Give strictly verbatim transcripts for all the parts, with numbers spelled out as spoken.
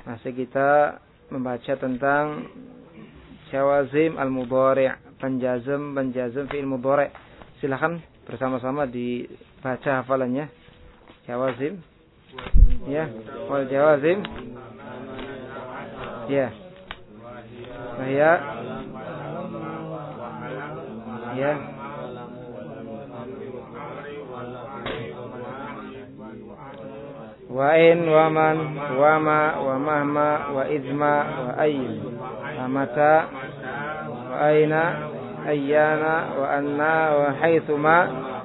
Masih kita membaca tentang jawazim al-mudhari', penjazm penjazm fi'il mudhari'. Silakan bersama-sama dibaca hafalannya. Jawazim. Ya, wal jawazim. Ya. Bahaya. Ya. Wa in wa man wa ma wa mahma wa izma wa ayn wa mata wa aina ayyana wa anna wa haitsuma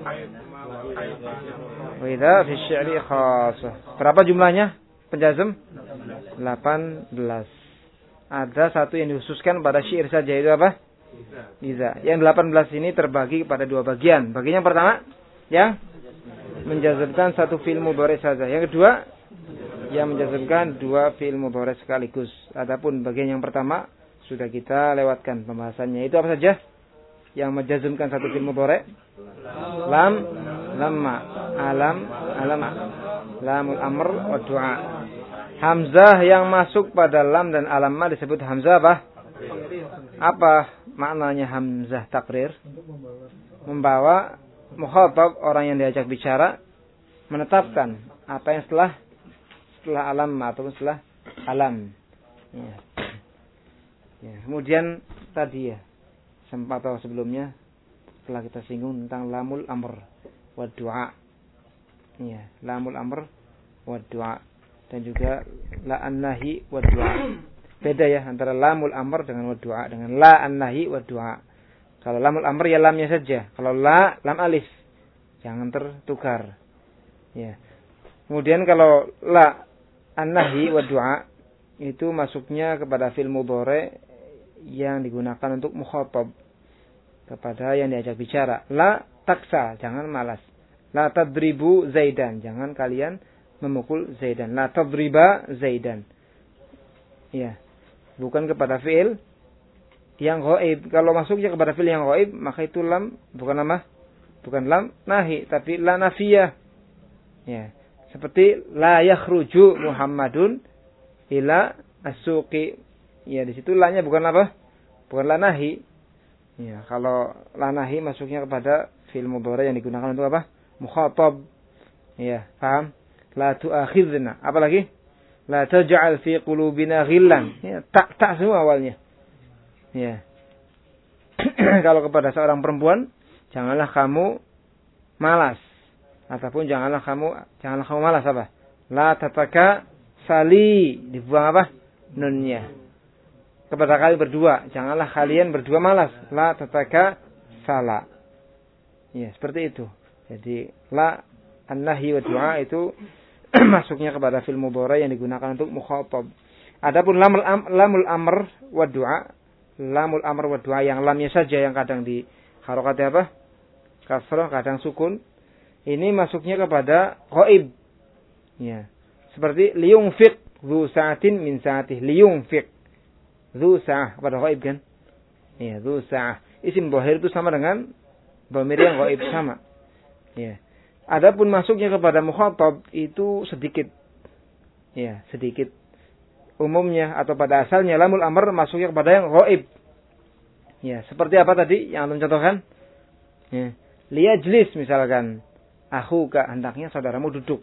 wa idza fi syi'ri khassah. Berapa jumlahnya penjazm? delapan belas. Ada satu yang dikhususkan pada syair saja, itu apa? Iza. Yang delapan belas ini terbagi pada dua bagian. Bagian yang pertama yang menjazmkan satu fi'il mudhari' saja. Yang kedua, yang menjazmkan dua fi'il mudhari' sekaligus. Adapun bagian yang pertama sudah kita lewatkan pembahasannya. Itu apa saja? Yang menjazmkan satu fi'il mudhari'? Lam, lamma, alam, alama, lamul amr wa du'a. Hamzah yang masuk pada lam dan alamma disebut hamzah apa? Apa maknanya hamzah takrir? Membawa mukhatab, orang yang diajak bicara, menetapkan apa yang setelah setelah alam ataupun setelah alam. Ya. Ya. Kemudian tadi ya sempat atau sebelumnya setelah kita singgung tentang lamul amr wa du'a. Ya, lamul amr wa du'a dan juga la an-nahi wa du'a. Beda ya antara lamul amr dengan wa du'a dengan la an-nahi wa du'a. Kalau lamul amr ya lamnya saja. Kalau la, lam alif. Jangan tertukar. Ya. Kemudian kalau la an-nahi wa du'a itu masuknya kepada fi'il mudhari' yang digunakan untuk mukhatab, kepada yang diajak bicara. La taksa, jangan malas. La tadribu Zaidan, jangan kalian memukul Zaidan. La tadriba Zaidan. Ya. Bukan kepada fi'il yang ghaib. Kalau masuknya kepada fi'il yang ghaib, maka itu lam bukan nama, bukan lam nahi, tapi la nafiyah. Ya, seperti la yakhruju Muhammadun ila as-suqi. Ya, di situ la-nya bukan apa? Bukan la nahi. Ya, kalau la nahi masuknya kepada fi'il mudhari yang digunakan untuk apa? Mukhatab. Ya, paham? La tu'akhidna. Apa lagi? La taj'al fi qulubina ghillan. Ya, tak tak semua awalnya. Ya. Kalau kepada seorang perempuan, janganlah kamu malas. Ataupun janganlah kamu janganlah kamu malas apa? La tataka sali, dibuang apa? Nunnya. Kepada kalian berdua, janganlah kalian berdua malas. La tataka sala. Ya, seperti itu. Jadi la an-nahi wa du'a itu masuknya kepada fi'il mudhari yang digunakan untuk mukhatab. Adapun lamul am, lamul amr wa du'a, lamul amr wa du'a yang lamnya saja yang kadang di harokatnya apa? Kasrah, kadang sukun. Ini masuknya kepada ghaib. Ya. Seperti liyunfiq dzu sa'atin min sa'atih. Liyunfiq dzu sa'ah kepada ghaib kan? Ya, dzu sa'ah. Isim dhahir itu sama dengan dhamir yang ghaib sama. Ya. Adapun masuknya kepada mukhatab itu sedikit. Ya, sedikit. Umumnya atau pada asalnya lamul amr masuknya kepada yang ghaib. Ya, seperti apa tadi yang antum contohkan? Ya. Liyajlis misalkan, akhuka hendaknya saudaramu duduk.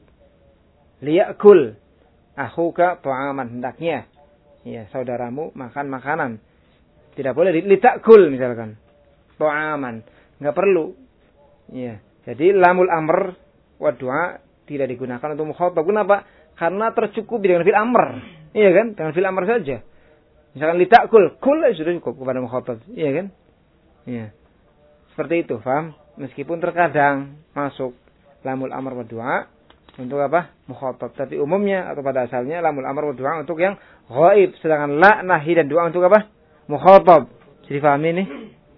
Liyakul, akhuka ta'aman hendaknya ya saudaramu makan makanan. Tidak boleh litakul misalkan. Ta'aman, enggak perlu. Ya. Jadi lamul amr wa du'a tidak digunakan untuk mukhatab. Kenapa? Karena tercukupi dengan fi'il amr. Iya kan? Dengan fi'il amr saja. Misalkan litakul, kul sudah cukup kepada mukhatab. Iya kan? Iya. Seperti itu, paham? Meskipun terkadang masuk lamul amr wa du'a untuk apa? Mukhatab. Tapi umumnya atau pada asalnya lamul amr wa du'a untuk yang ghaib. Sedangkan la, nahi dan du'a untuk apa? Mukhatab. Jadi paham ini?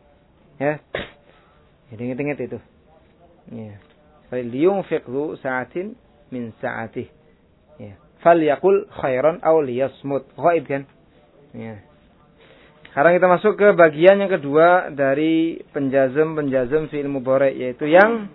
Ya. Jadi ingat-ingat itu. Ya. Liyunfiq dzu sa'atin min sa'atih. Ya. Falyaqul khairan aw liyasmut. Ghaib kan? Ya. Sekarang kita masuk ke bagian yang kedua dari penjazm-penjazm fi'il mudhari, yaitu yang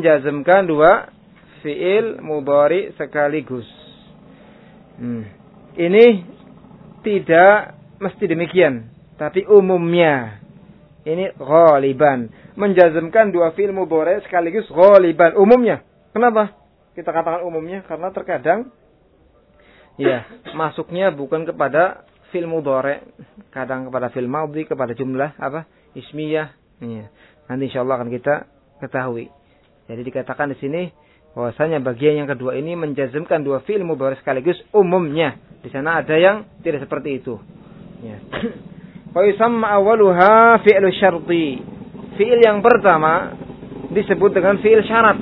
menjazmkan dua fi'il mudhari sekaligus. Hmm. Ini tidak mesti demikian, tapi umumnya ini ghaliban. Menjazmkan dua fi'il mudhari' sekaligus ghaliban. Umumnya. Kenapa kita katakan umumnya? Karena terkadang ya, masuknya bukan kepada fi'il mudhari', kadang kepada fi'il madhi, kepada jumlah apa? Ismiyah. Ya. Nanti insyaallah akan kita ketahui. Jadi dikatakan di sini bahwasanya bagian yang kedua ini menjazmkan dua fi'il mudhari' sekaligus umumnya. Di sana ada yang tidak seperti itu. Ya. Wa yusamma awwaluha fi'lu syarti. Fi'il yang pertama disebut dengan fi'il syarat.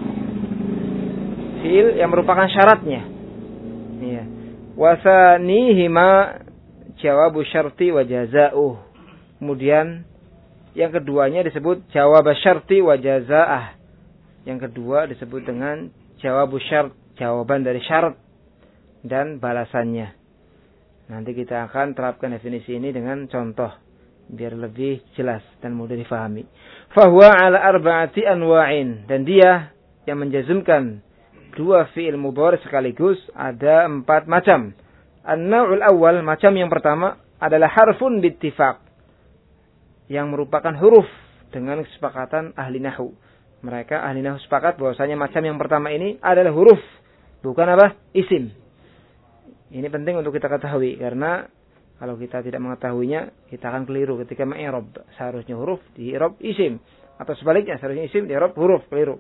Fi'il yang merupakan syaratnya. Ya. Wa tsanihima jawabu syarti wa jazaa'uh. Kemudian yang keduanya disebut jawab syarti wa jazaa'ah. Yang kedua disebut dengan jawabu syart, jawaban dari syarat dan balasannya. Nanti kita akan terapkan definisi ini dengan contoh biar lebih jelas dan mudah difahami. Fahuwa ala arba'ati anwa'in, dan dia yang menjazmkan dua fi'il mudhari' sekaligus ada empat macam. An-naw'ul awal, macam yang pertama adalah harfun bittifaq, yang merupakan huruf dengan kesepakatan ahli nahwu. Mereka ahli nahwu sepakat bahwasanya macam yang pertama ini adalah huruf, bukan apa? Isim. Ini penting untuk kita ketahui, karena kalau kita tidak mengetahuinya, kita akan keliru ketika mengi'rab. Seharusnya huruf di i'rab isim, atau sebaliknya seharusnya isim di i'rab huruf, keliru.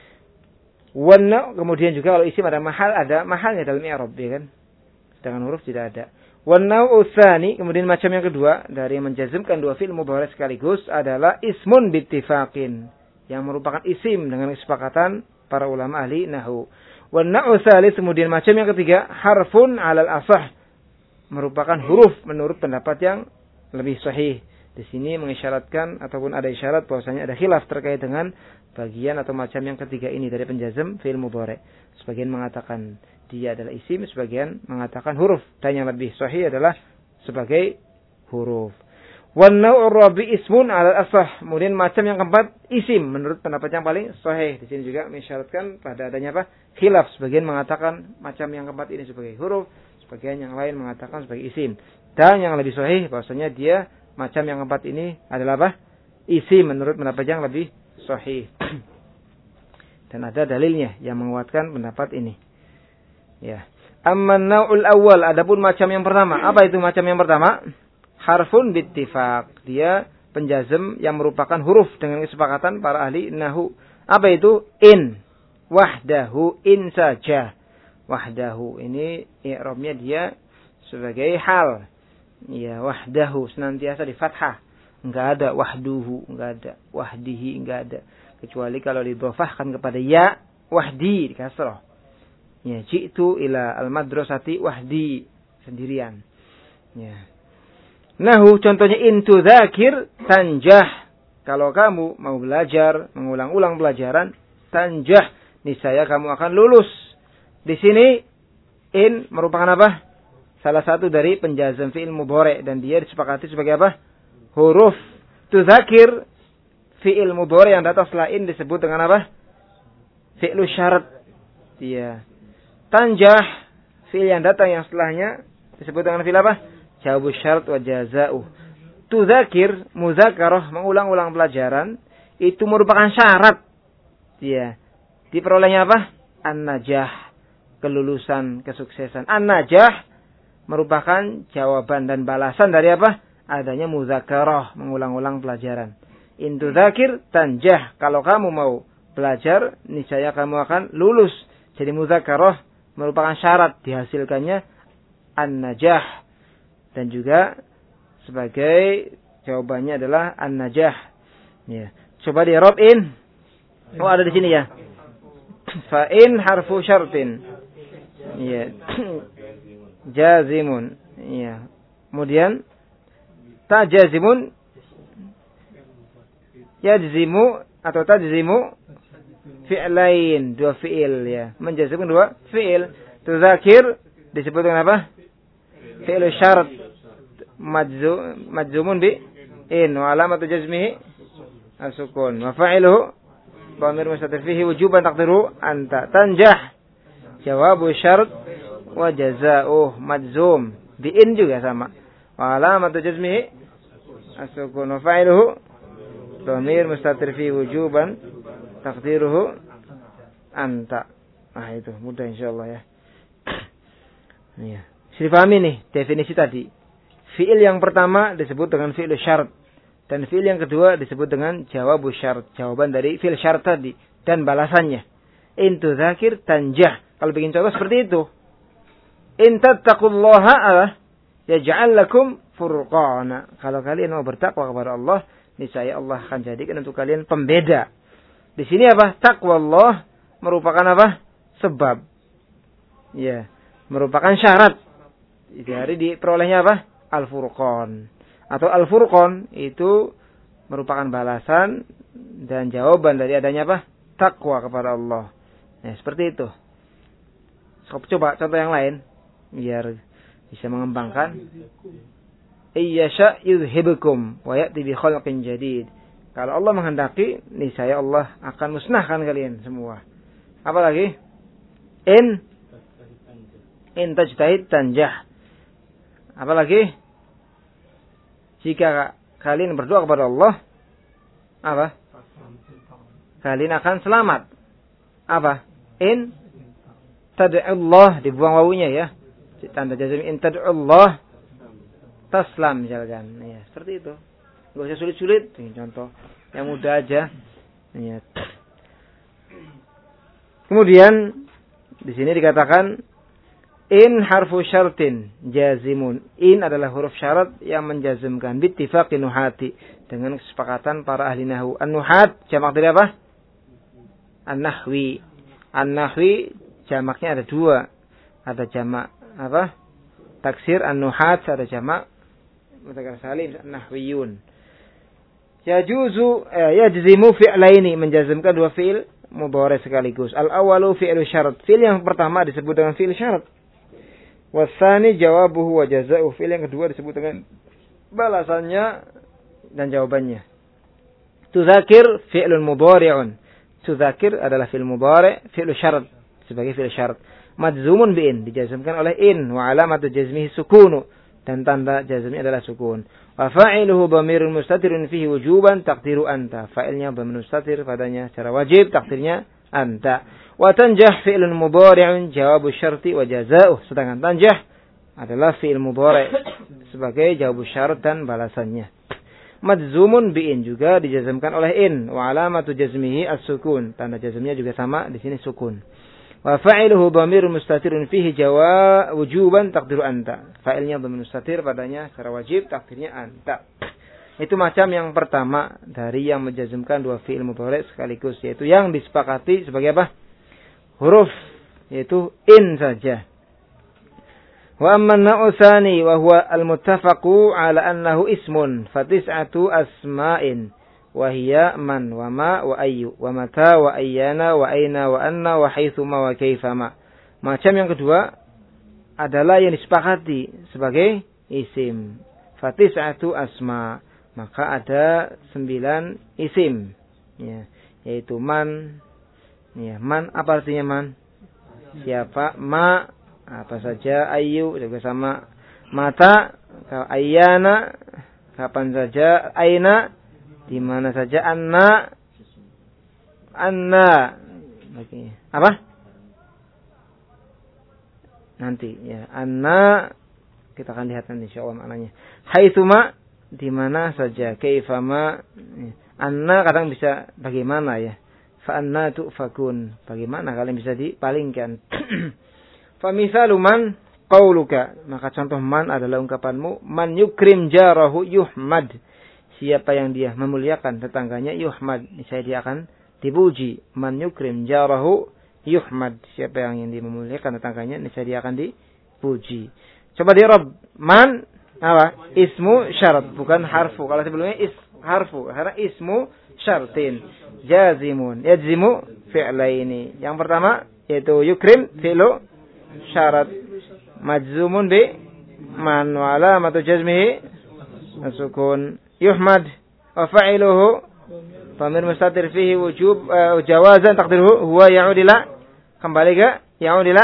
Wana, kemudian juga kalau isim ada mahal, ada mahalnya dalam i'rab, ya kan? Sedangkan huruf tidak ada. Wana utsani, kemudian macam yang kedua dari menjazmkan dua fi'il mudhari' sekaligus adalah ismun bittifaqin, yang merupakan isim dengan kesepakatan para ulama ahli nahwu. Wana utsali, kemudian macam yang ketiga harfun 'alal asah, merupakan huruf menurut pendapat yang lebih sahih. Di sini mengisyaratkan ataupun ada isyarat bahwasanya ada khilaf terkait dengan bagian atau macam yang ketiga ini dari penjazm fi'il mudhari'. Sebagian mengatakan dia adalah isim, sebagian mengatakan huruf, dan yang lebih sahih adalah sebagai huruf. Wan naw'ur rabi ismun 'alal asah, kemudian macam yang keempat isim menurut pendapat yang paling sahih. Di sini juga mengisyaratkan pada adanya apa? Khilaf. Sebagian mengatakan macam yang keempat ini sebagai huruf, sebagian yang lain mengatakan sebagai isim. Dan yang lebih sahih bahwasanya dia macam yang keempat ini adalah apa? Isim menurut pendapat yang lebih sahih. Dan ada dalilnya yang menguatkan pendapat ini. Ya. Amma an-naw'ul awwal, adapun macam yang pertama. Apa itu macam yang pertama? Harfun bittifaq. Dia penjazm yang merupakan huruf dengan kesepakatan para ahli nahwu. Apa itu? In. Wahdahu, in saja. Wahdahu ini i'rabnya dia sebagai hal. Ya, wahdahu senantiasa di fathah. Enggak ada wahduhu, enggak ada wahdihi, enggak ada. Kecuali kalau didhofahkan kepada ya, wahdi di kasrah. Ya, ji'tu ila al-madrasati wahdi, sendirian. Ya. Nahu, contohnya in tudzakir tanjah. Kalau kamu mau belajar, mengulang-ulang pelajaran, tanjah, niscaya kamu akan lulus. Di sini in merupakan apa? Salah satu dari penjazm fi'il mudhari', dan dia disepakati sebagai apa? Huruf. Tudzakir fi'il mudhari' yang datang setelah in disebut dengan apa? Fi'lu syarat. Iya. Tanjah fi'il yang datang yang setelahnya disebut dengan fi'il apa? Jawab syarat wa jazaa'uh. Tudzakir, muzakarah, mengulang-ulang pelajaran, itu merupakan syarat. Iya. Diperolehnya apa? An-najah, kelulusan, kesuksesan. An-najah merupakan jawaban dan balasan dari apa? Adanya muzakarah, mengulang-ulang pelajaran. In tudzakir tanjah, kalau kamu mau belajar, niscaya kamu akan lulus. Jadi muzakarah merupakan syarat dihasilkannya an-najah. Dan juga sebagai jawabannya adalah an-najah. Ya. Coba di i'rab in. Oh, ada di sini ya. Fa in harfu syartin. Ya. Jazimun. Ya. Kemudian ta jazimun, yajzimu atau tajzimu fi'lain, dua fi'il ya. Menjazimkan dua fi'il. Tudzakir disebut dengan apa? Fi'il syarat. Majzum majzumun bi in wa alamatu jazmihi as-sukun. Wa fa'iluhu dhamir mustatir fihi wujuban taqdiru anta. Tanjah jawabu syarat wa jazaa'uh majzum. Bi in juga sama. Wa alamatu jazmihi as-sukun wa fa'iluhu dhamir mustatir fi wujuban taqdiruhu anta. Ah itu mudah insyaallah ya. Iya. Sudah pahami nih definisi tadi. Fi'il yang pertama disebut dengan fi'il syarat. Dan fi'il yang kedua disebut dengan jawabu syarat. Jawaban dari fi'il syarat tadi. Dan balasannya. In tudzakir tanjah. Kalau bikin contoh seperti itu. In tattaqullaha yaj'al lakum furqana. Kalau kalian mau bertakwa kepada Allah, niscaya Allah akan jadikan untuk kalian pembeda. Di sini apa? Takwa Allah merupakan apa? Sebab. Ya. Merupakan syarat. Di hari diperolehnya apa? Al-Furqan. Atau Al-Furqan itu merupakan balasan dan jawaban dari adanya apa? Takwa kepada Allah. Ya, seperti itu. Coba contoh yang lain biar bisa mengembangkan. Iyyasha yuzhibukum wa ya'ti bi khalqin jadid. Kalau Allah menghendaki, niscaya Allah akan musnahkan kalian semua. Apa lagi? In in tajtahid tanjah. Apa lagi? Jika kalian berdoa kepada Allah, apa? Kalian akan selamat. Apa? In tad'ullah, dibuang wawunya ya. Tanda jazm in tad'ullah taslam misalkan. Ya, seperti itu. Enggak usah sulit-sulit. Ini contoh yang mudah aja. Ya. Kemudian di sini dikatakan in harfu syartin jazimun. In adalah huruf syarat yang menjazmkan bittifaqi nuhati, dengan kesepakatan para ahli nahwu. An-nuhat jamak dari apa? An-nahwi. An-nahwi jamaknya ada dua. Ada jamak apa? Taksir an-nuhat, ada jamak mudzakkar salim an-nahwiyun. Yajuzu eh, yajzimu fi'laini, menjazmkan dua fi'il mudhari sekaligus. Al-awwalu fi'lu syarat. Fi'il yang pertama disebut dengan fi'il syarat. Wasani jawabuhu wa jazaa'uhu. Fi'il yang kedua disebut dengan balasannya dan jawabannya. Tudzakir fi'lun mudhari'un. Tudzakir adalah fi'il mudhari', fi'il syarat sebagai fi'il syarat. Majzumun bi'in, dijazmkan oleh in, wa alamatu jazmihi sukunu, dan tanda jazmnya adalah sukun. Wa fa'iluhu dhamirun mustatirun fihi wujuban taqdiru anta. Fa'ilnya dhamir mustatir, padanya secara wajib, takdirnya anta. Wa tanjah fi'lun mudhari'un jawabu syarti wa jazaa'uh. Sedangkan tanjah adalah fi'il mudhari' sebagai jawabu syarat dan balasannya. Majzumun bi'in juga dijazmkan oleh in, wa alamatu jazmihi as-sukun. Tanda jazmnya juga sama, di sini sukun. Wa fa'iluhu dhamirun mustatirun fihi jawa wujuban taqdiru anta. Fa'ilnya dhamir mustatir, padanya secara wajib, takdirnya anta. Itu macam yang pertama dari yang menjazmkan dua fi'il mudhari' sekaligus, yaitu yang disepakati sebagai apa? Huruf, yaitu in saja. Wa amma an-naw'u tsani wa huwa al-muttafaqu 'ala annahu ismun fa tis'atu asma'in wa hiya man wa ma wa ayyu wa mata wa ayyana wa aina wa anna wa haitsuma wa kaifama. Macam yang kedua adalah yang disepakati sebagai isim. Fa tis'atu asma', maka ada sembilan isim, ya, yaitu man. Ya, man apa artinya man? Siapa? Ma apa saja, ayu juga sama, mata, ayyana kapan saja, aina di mana saja, anna anna lagi apa? Nanti ya, anna kita akan lihat nanti insyaallah maknanya. Haitsuma di mana saja, kaifama, anna kadang bisa bagaimana ya. Fa anna tu'fakun, bagaimana kalian bisa dipalingkan. Famisalu man qauluka, maka contoh man adalah ungkapanmu, man yukrim jarahu yuhmad. Siapa yang dia memuliakan tetangganya yuhmad, niscaya dia akan dipuji. Man yukrim jarahu yuhmad. Siapa yang yang dia memuliakan tetangganya, niscaya dia akan dipuji. Coba di Rabb, man apa? Ismu syarat, bukan harfu. Kalau sebelumnya is harfu, karena ismu syartin. Jazimun, yajzimu fi'laini. Yang pertama yaitu yukrim fi'lu syarat, majzumun bi man wa alamatu jazmihi as-sukun. Yuhmad wa fa'iluhu dhamir mustatir fihi wujub uh, jawazan taqdiruhu huwa ya'ud ila, kembali ke ya'ud ila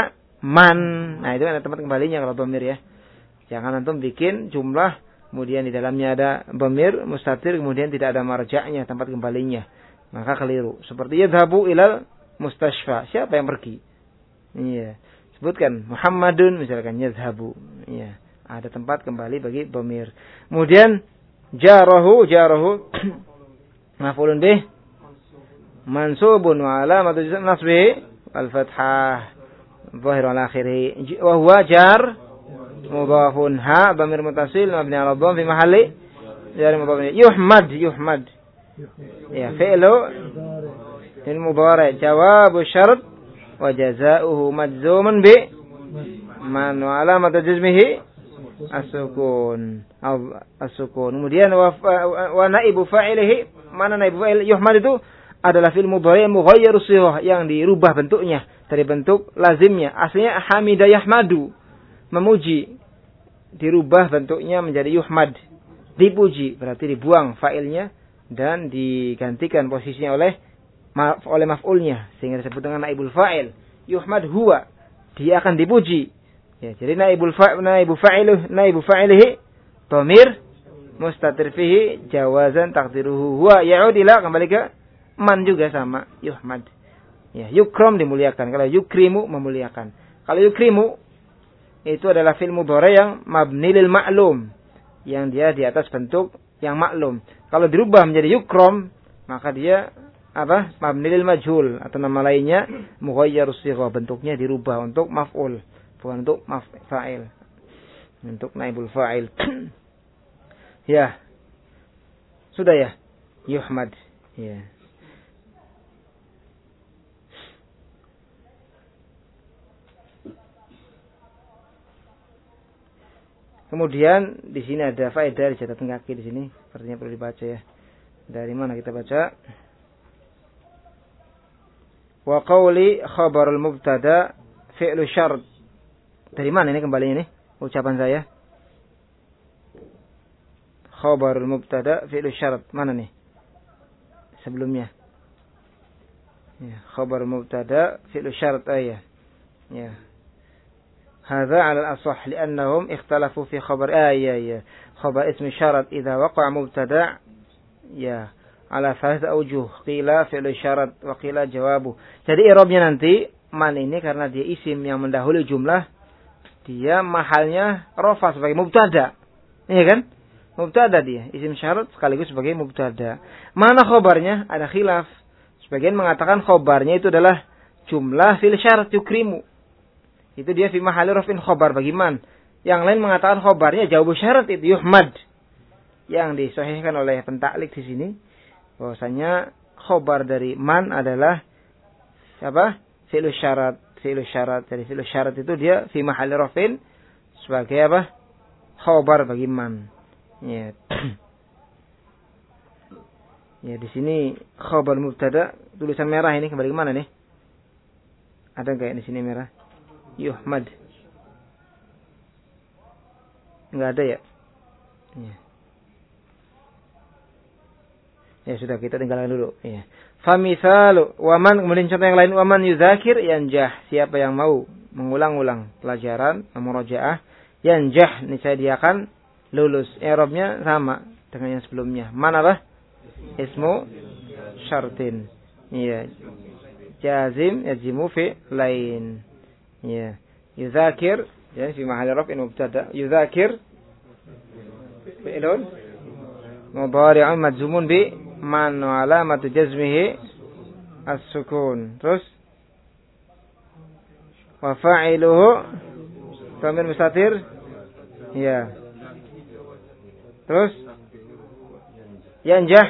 man. Nah, itu ada tempat kembalinya kalau dhamir ya. Jangan antum bikin jumlah kemudian di dalamnya ada dhamir mustatir kemudian tidak ada marja'nya, tempat kembalinya. Maka keliru. Seperti yadhabu ilal mustashfa. Siapa yang pergi? Iya. Sebutkan Muhammadun misalkan yadhabu. Iya. Ada tempat kembali bagi dhamir. Kemudian jarahu jarahu maf'ulun bih mansubun wa alamatu nasbihi al-fathah zahir ala akhirih wa huwa jar mudhafun ha dhamir muttasil mabni ala dhamm fi mahalli jar mudhaf yuhmad yuhmad ya fi'lu fil mudhari' jawabu syart wa jazaohu majzumun bi man wa alamatu jazmihi as-sukun as-sukun. Kemudian wa, wa naibu fa'ilihi, mana naibu fa'il yuhmad itu adalah fi'il mudhari' mughayyir sighah yang dirubah bentuknya dari bentuk lazimnya. Aslinya hamida yahmadu, memuji, dirubah bentuknya menjadi yuhmad, dipuji, berarti dibuang fa'ilnya dan digantikan posisinya oleh oleh maf'ulnya sehingga disebut dengan naibul fa'il. Yuhmad huwa, dia akan dipuji. Ya, jadi naibul fa' naibu fa'iluh naibu fa'ilihi dhamir mustatir fihi jawazan taqdiruhu huwa ya'ud ila, kembali ke man juga sama yuhmad. Ya, yukram dimuliakan. Kalau yukrimu memuliakan. Kalau yukrimu itu adalah fi'il mudhari' yang mabni lil ma'lum, yang dia di atas bentuk yang maklum. Kalau dirubah menjadi yukram, maka dia apa? Mabni lil majhul atau nama lainnya mughayyirus sighah, bentuknya dirubah untuk maf'ul, bukan untuk fa'il. Untuk naibul fa'il. Ya. Sudah ya? Yuhmad. Ya. Kemudian di sini ada faedah di catatan kaki di sini, sepertinya perlu dibaca ya. Dari mana kita baca? Wa qawli khabarul mubtada fi'lu syart. Dari mana ini kembalinya nih ucapan saya? Khabarul mubtada fi'lu syart. Mana nih? Sebelumnya. Ya, khabarul mubtada fi'lu syart ayah. Ya. هذا على الأصح لأنهم اختلفوا في خبر آية يا خبر اسم شرط إذا وقع مبتدع يا على ثلاثة أوجه قيل فعل شرط وقيل جوابه. Jadi i'rabnya nanti man ini karena dia isim yang mendahului jumlah, dia mahalnya rafa sebagai mubtada. Iya kan? Mubtada dia, isim syarat sekaligus sebagai mubtada. Mana khabarnya? Ada khilaf. Sebagian mengatakan khabarnya itu adalah jumlah fil syarat yukrimu. Itu dia fi mahalli raf'in khabar bagi man. Yang lain mengatakan khabarnya jawab syarat itu yuhmad. Yang disahihkan oleh pentaklik di sini bahwasanya khabar dari man adalah apa? Fi'lu syarat, fi'lu syarat. Jadi fi'lu syarat itu dia fi mahalli raf'in sebagai apa? Khabar bagi man. Ya. Ya di sini khabar mubtada tulisan merah ini kembali ke mana nih? Ada enggak di sini merah? Yuhmad. Enggak ada ya? Ya. Ya sudah, kita tinggalkan dulu. Ya. Famisalu waman, kemudian contoh yang lain waman yuzakir yanjah, siapa yang mau mengulang-ulang pelajaran, murajaah, yanjah niscaya dia akan lulus. I'rabnya sama dengan yang sebelumnya. Man apa? Ismu syartin. Iya. Jazim yajimu fi lain. Ya, yuzakir ya fi mahalli raf'in mubtada. Yuzakir fi'lun mudhari'un majzumun bi man wa alamatu jazmihi as-sukun. Terus wa fa'iluhu dhamir mustatir. Ya. Terus yanjah.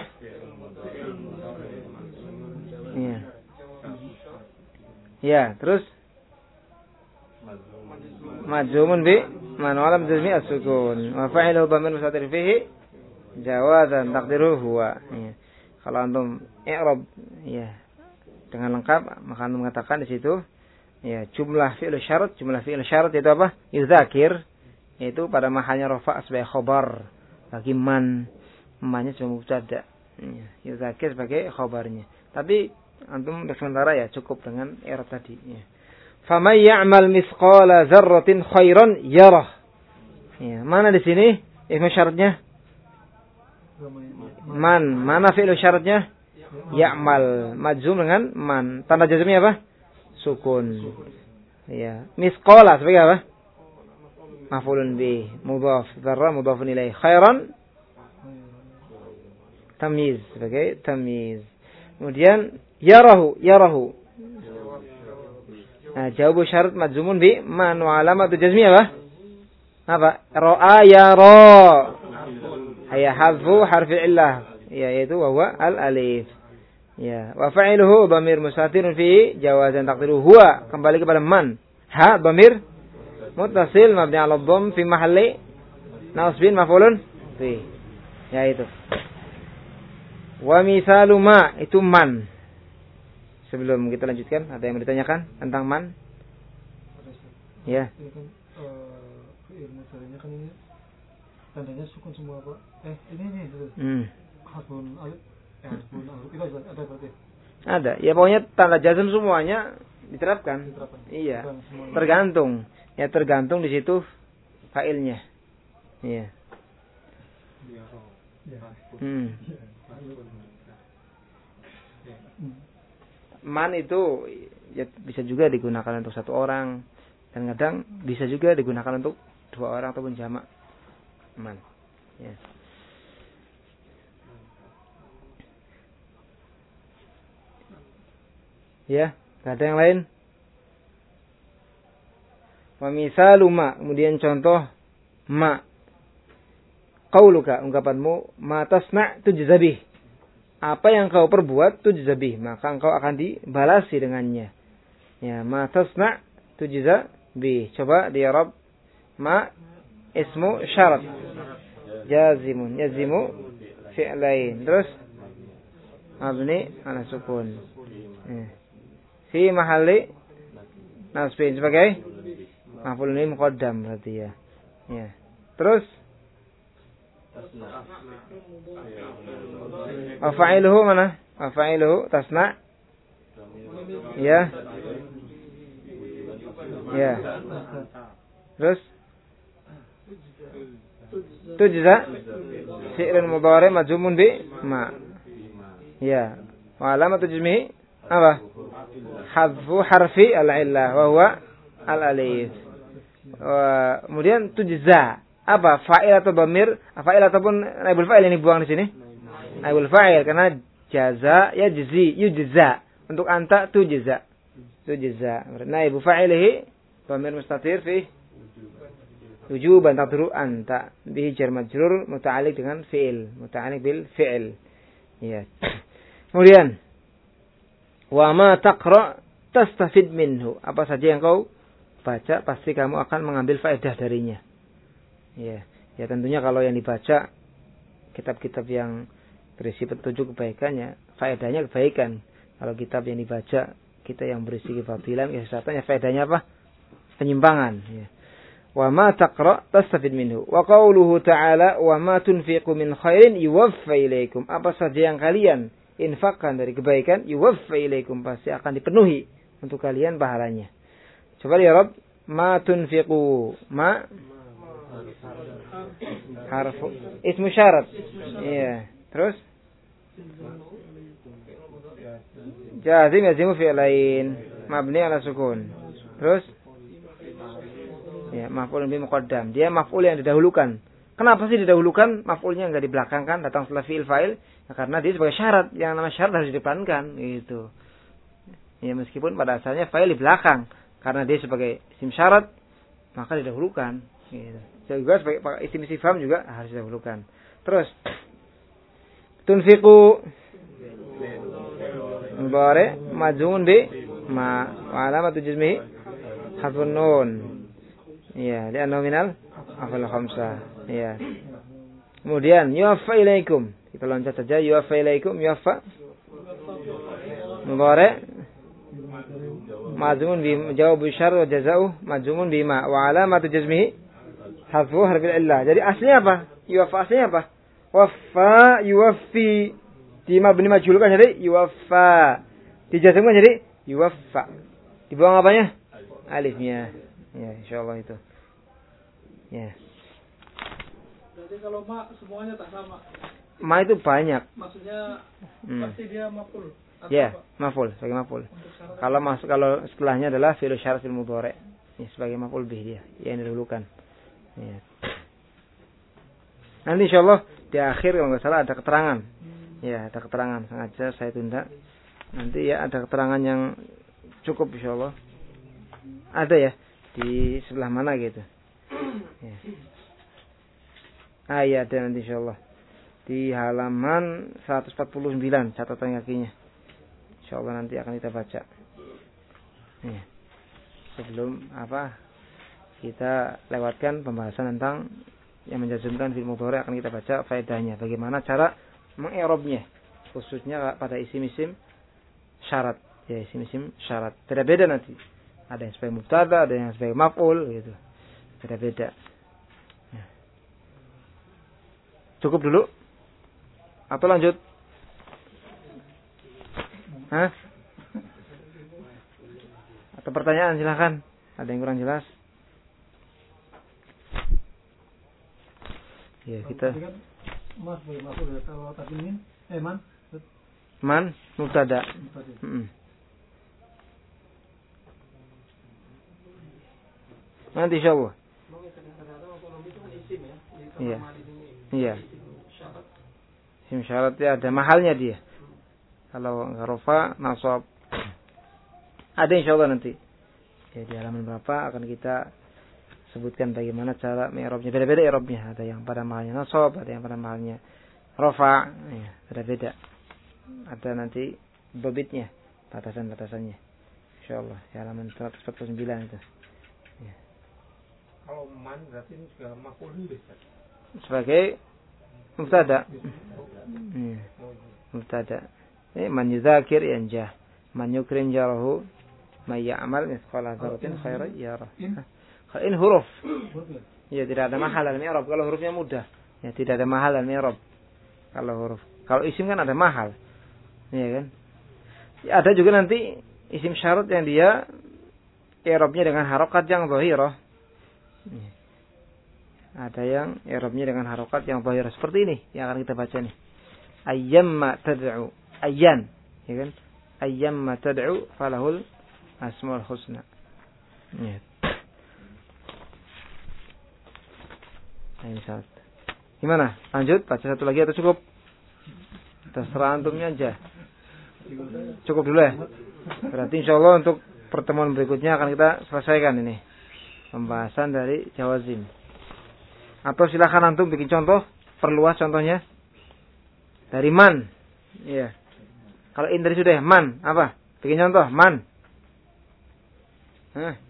Ya. Ya, terus majzumun bi man walam jazmi as-sukun wa fa'iluhu dhamir mustatir fihi jawazan taqdiruhu huwa. Ya. Kalau antum i'rab ya dengan lengkap maka antum mengatakan di situ ya jumlah fi'il syarat, jumlah fi'il syarat itu apa? Yuzakir, itu pada mahalnya rafa' sebagai khabar bagi man, mannya sebagai mubtada. Ya, yuzakir sebagai khabarnya. Tapi antum sementara ya cukup dengan i'rab tadi ya. Faman ya'mal misqala dzarratin khairan yarah. Ya, mana di sini ismu syaratnya? Man. Mana fi'il syaratnya? Ya'mal. Majzum dengan man. Tanda jazmnya apa? Sukun. Ya. Misqala sebagai apa? Maf'ulun bih. Mudhaf. Dzarrah mudhafun ilaih. Khairan tamyiz sebagai tamyiz. Kemudian yarahu, yarahu. Nah, jawab syarat majzumun bi man wa alamatu jazmi apa? Apa? Ra'a yara. Hayya hadfu harfi illah. Ya, yaitu wa huwa al-alif. Ya, wa fa'iluhu dhamir mustatirun fi jawazan taqdiruhu huwa, kembali kepada man. Ha dhamir muttasil mabni 'ala dhamm fi mahalli nasbin maf'ulun fi. Ya itu. Wa misalu ma itu man. Sebelum kita lanjutkan, ada yang ditanyakan tentang man? Ya. Ini kan fi'il mudhari'nya kan ini tandanya sukun semua, Pak. Eh, ini nih dulu. Hmm. Hasbun alif, eh, hasbun alif. Itu ada, ada berarti. Ada. Ya pokoknya tanda jazm semuanya diterapkan. Diterapkan. Iya. Tergantung. Ya tergantung di situ failnya. Iya. Hmm. Man itu ya bisa juga digunakan untuk satu orang dan kadang bisa juga digunakan untuk dua orang ataupun jamak. Man. Ya. Ya, ada yang lain? Wa misalu ma, kemudian contoh ma. Qauluka, ungkapanmu, ma tasna' tujzabih. Apa yang kau perbuat tujzabih, maka engkau akan dibalasi dengannya. Ya, ma tasna' tujzabih. Coba di Arab ma ismu syarat. Jazimun, yazimu fi'lain. Terus mabni ala sukun. Ya. Fi mahalli nasbin sebagai maf'ulun bih muqaddam berarti ya. Ya. Terus wa fa'iluhu mana? Wa fa'iluhu tasna. Ya. Ya. Terus tujza fi'lun mudhari' majzumun bi ma. Ya. Wa alamatu jazmihi apa? Hadfu harfi al-illah wa huwa al-alif. Kemudian tujza apa? Fa'il atau dhamir? Fa'il ataupun naibul fa'il ini buang di sini? Naibul fa'il karena jaza yajzi yujza. Untuk anta tujza. Tujza. Naibul fa'ilihi dhamir mustatir fi wujuban taqdiru anta. Bihi jar majrur muta'alliq dengan fi'il, muta'alliq bil fi'il. Ya. Kemudian wa ma taqra tastafid minhu. Apa saja yang kau baca pasti kamu akan mengambil faedah darinya. Ya, ya tentunya kalau yang dibaca kitab-kitab yang berisi petunjuk kebaikannya, faedahnya kebaikan. Kalau kitab yang dibaca kita yang berisi kefadilan, kesesatan, ya faedahnya apa? Penyimpangan. Ya. Wa ma taqra tastafid minhu. Wa qauluhu ta'ala wa ma tunfiqu min khairin yuwaffa ilaikum. Apa saja yang kalian infakkan dari kebaikan, yuwaffa ilaikum, pasti akan dipenuhi untuk kalian pahalanya. Coba ya Rabb, ma tunfiqu, ma harfu ismu syarat. Iya. Terus jazim yazimu fi'lain mabni ala sukun. Terus ya maf'ul bih muqaddam. Dia maf'ul yang didahulukan. Kenapa sih didahulukan? Maf'ulnya enggak dibelakangkan, datang setelah fi'il fa'il? Ya, karena dia sebagai syarat. Yang namanya syarat harus didepankan gitu. Ya meskipun pada asalnya fa'il di belakang, karena dia sebagai isim syarat maka didahulukan gitu. Juga sebagai isim istifham juga harus didahulukan. Terus tunfiqu mudhari' majzum bi ma wa alamatu jazmihi harfun nun. Ya, dia nominal afal khamsah. Ya. Kemudian yuwaffa ilaikum. Kita loncat saja yuwaffa ilaikum, yuwaffa mudhari' majzumun bi jawab syarr wa jazaa'u majzumun bima wa alamatu jazmihi hadfu harfil illah. Jadi aslinya apa? Yuwaffa aslinya apa? Waffa yuwaffi. Di mabni majhul kan jadi yuwaffa. Dijazmkan jadi yuwaffa. Dibuang apanya? alifnya. Ya, insyaallah itu. Ya. Berarti kalau ma semuanya tak sama. Ma itu banyak. Maksudnya Hmm. pasti dia maf'ul. Ya, maf'ul, sebagai maf'ul. Kalau masuk kalau setelahnya adalah fi'il syarat fil mudhari'. Ya, sebagai maf'ul bih dia, yang didahulukan. Ya. Nanti insyaallah di akhir kalau nggak salah ada keterangan. Ya, ada keterangan. Sengaja saya tunda. Nanti ya ada keterangan yang cukup insyaallah. Ada ya di sebelah mana gitu. Ya. Ah iya ada nanti insyaallah. Di halaman seratus empat puluh sembilan catatan kakinya. Insyaallah nanti akan kita baca. Ya. Sebelum apa kita lewatkan pembahasan tentang yang menjazmkan fi'il mudhari' akan kita baca faedahnya. Bagaimana cara mengi'rabnya khususnya pada isim-isim syarat. Ya isim-isim syarat. Beda-beda nanti. Ada yang sebagai mubtada, ada yang sebagai maf'ul gitu. Beda-beda. Ya. Cukup dulu? Atau lanjut? Hah? Atau pertanyaan silakan. Ada yang kurang jelas? Ya kita. Mas, maksud ya kalau tadi min, eh man. Man, mubtada. Hmm. Nanti insyaallah. Iya. Iya. Isim syarat ya ada mahalnya dia. Kalau rafa, nasab. Ada insyaallah nanti. Ya, di halaman berapa akan kita sebutkan bagaimana cara mi'rabnya. Beda-beda i'rabnya. Ada yang pada mahalnya nasab, ada yang pada mahalnya rafa. Ya, beda-beda. Ada nanti babitnya, batasan-batasannya. Insyaallah di halaman seratus empat puluh sembilan itu. Ya. Kalau man berarti ini juga maf'ul bih. Sebagai mubtada. Hmm. Mubtada. Eh man yudzakir yanjah. Man yukrim jarahu. Man ya'mal mithqala dzarratin khairan yarah. Kalau in huruf. Ya tidak ada mahal al-mi'rab kalau hurufnya mudah. Ya tidak ada mahal al-mi'rab. Kalau huruf. Kalau isim kan ada mahal. Iya kan? Ya, ada juga nanti isim syarat yang dia i'rabnya dengan harokat yang zahirah. Ada yang i'rabnya dengan harokat yang zahirah seperti ini yang akan kita baca nih. Ayyamma tad'u, ayyan, ya kan? Ayyamma tad'u falahul asmaul husna. Ya. Ini satu. Gimana? Lanjut baca satu lagi atau cukup? Terserah antumnya aja. Cukup dulu ya. Berarti insyaallah untuk pertemuan berikutnya akan kita selesaikan ini pembahasan dari jawazim. Atau silakan antum bikin contoh, perluas contohnya. Dari man. Iya. Kalau in dari sudah man, apa? Bikin contoh, man. Hah.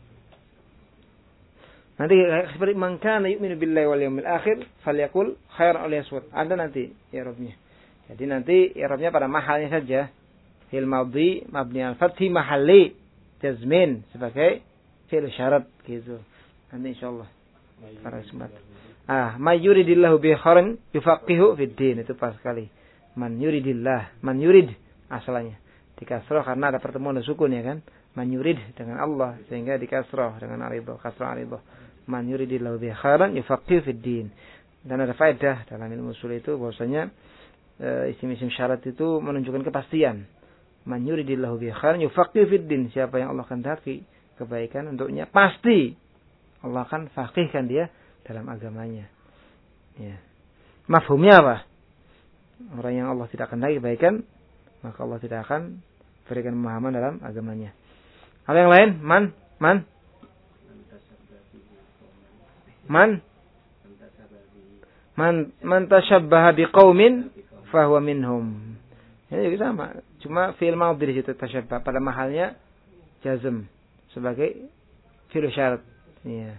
Nanti seperti man kana yu'minu billahi wal yawmil akhir falyaqul khairan aw liyasmut. Ada nanti i'rabnya. Jadi nanti i'rabnya pada mahalnya saja. Fil madhi mabni al-fathi mahalli jazmin sebagai fi'il syarat gitu. Nanti insyaallah. Para semat. Ah, may yuridillahu bi khairin yufaqihu fid din, itu pas sekali. Man yuridillah, man yurid asalnya dikasrah karena ada pertemuan sukun ya kan. Man yurid dengan Allah sehingga dikasrah dengan aridhah, kasrah aridhah. Man yuridillahu bi khairin yufaqihu fid din. Dan ada faedah dalam ilmu usul itu bahwasanya e, isim-isim syarat itu menunjukkan kepastian. Man yuridillahu bi khairin yufaqihu fid din. Siapa yang Allah kehendaki kebaikan untuknya, pasti Allah akan faqihkan dia dalam agamanya. Ya. Mafhumnya apa? Orang yang Allah tidak kehendaki kebaikan, maka Allah tidak akan berikan pemahaman dalam agamanya. Hal yang lain, man, man, man, man, man tashabbaha biqaumin fahuwa minhum. Ini juga sama, cuma fi'il madhi di situ tashabbah pada mahalnya jazm sebagai fi'il syarat. Iya.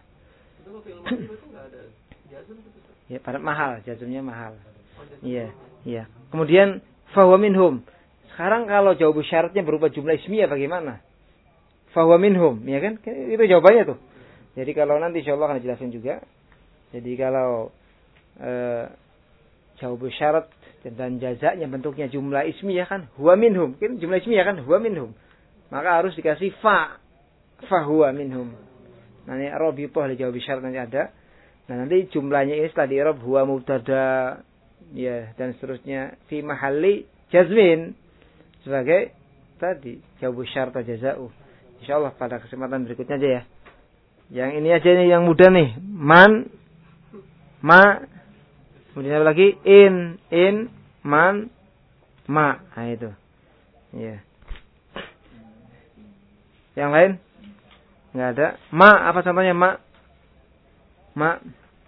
Ya, pada mahal, jazmnya mahal. Iya, iya. Kemudian fahuwa minhum. Sekarang kalau jawab syaratnya berupa jumlah ismiyah bagaimana? Fahuwa minhum, ya kan? Itu jawabannya tuh. Jadi kalau nanti insyaallah akan dijelaskan juga. Jadi kalau eh, jawab syarat dan jazaknya bentuknya jumlah ismiyah kan huwa minhum. Kan jumlah ismiyah kan huwa minhum. Maka harus dikasih fa. fahuwa minhum. Nanti rabithah li jawab syarat nanti ada. Nah, nanti jumlahnya ini setelah di-i'rab huwa mubtada ya dan seterusnya fi mahalli jazmin sebagai tadi jawab syarat jaza'u. Insyaallah pada kesempatan berikutnya aja ya. Yang ini aja nih yang mudah nih. Man, ma, kemudian apa lagi? In, in, man, ma. Nah itu. Ya. Yang lain? Enggak ada. Ma, apa contohnya ma? Ma.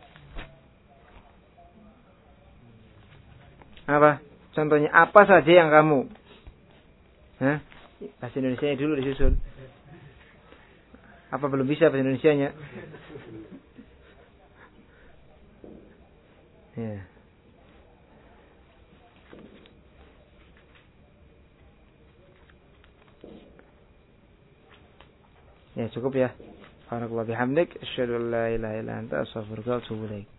Apa? Contohnya apa saja yang kamu? Hah? Bahasa Indonesianya dulu disusun. Apa belum bisa bahasa Indonesianya? Ya. Ya cukup ya. Subhanakallah bihamdik, asyhadu an la ilaha illa anta, astaghfiruka wa atubu ilaik.